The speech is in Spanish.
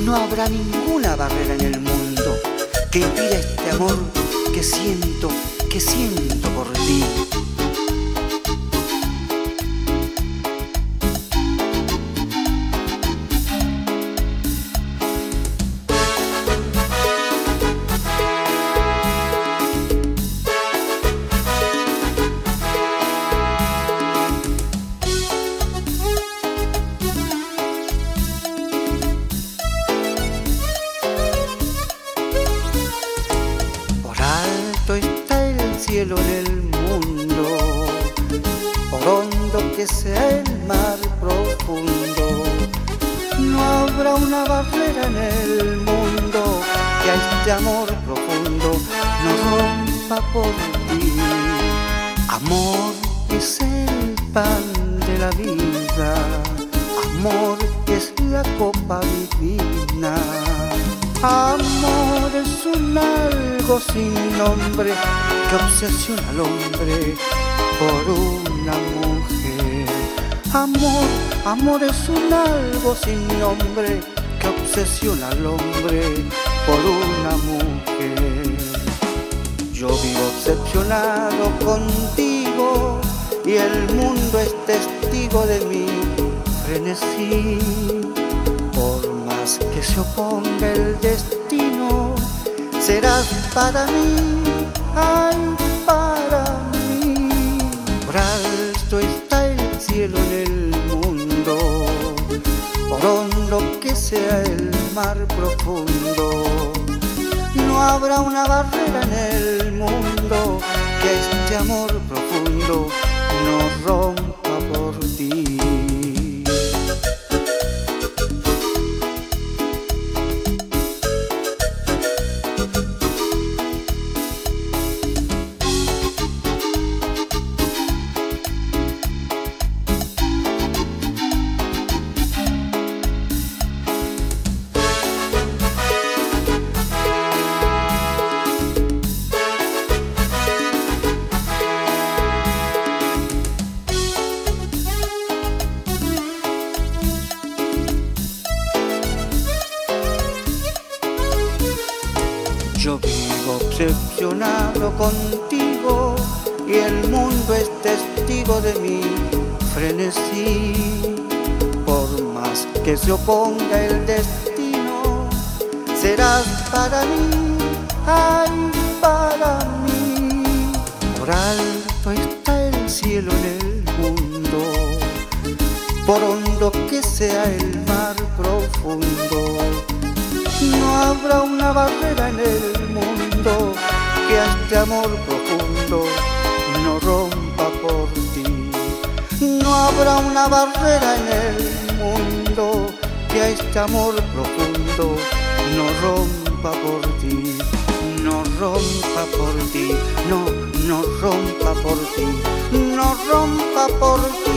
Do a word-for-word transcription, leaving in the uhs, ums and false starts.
no habrá ninguna barrera en el mundo que impida este amor que siento, que siento por ti. Está el cielo en el mundo, por hondo que sea el mar profundo, no habrá una barrera en el mundo que a este amor profundo no rompa por ti. Amor es el pan de la vida, amor es la copa divina. Amor es un algo sin nombre que obsesiona al hombre por una mujer. Amor, amor es un algo sin nombre que obsesiona al hombre por una mujer. Yo vivo obsesionado contigo y el mundo es testigo de mi frenesí. Por más que se oponga el destino, serás para mí, ay, para mí. Por alto está el cielo en el mundo, por hondo que sea el mar profundo, no habrá una barrera en el mundo que este amor profundo no rompa por ti. Yo vivo obsesionado contigo y el mundo es testigo de mi frenesí. Por más que se oponga el destino, serás para mí, ay, para mí. Por alto está el cielo en el mundo, por hondo que sea el mar profundo, no habrá una barrera en el mundo que a este amor profundo no rompa por ti. No habrá una barrera en el mundo que a este amor profundo no rompa por ti. No rompa por ti, no, no rompa por ti, no rompa por ti.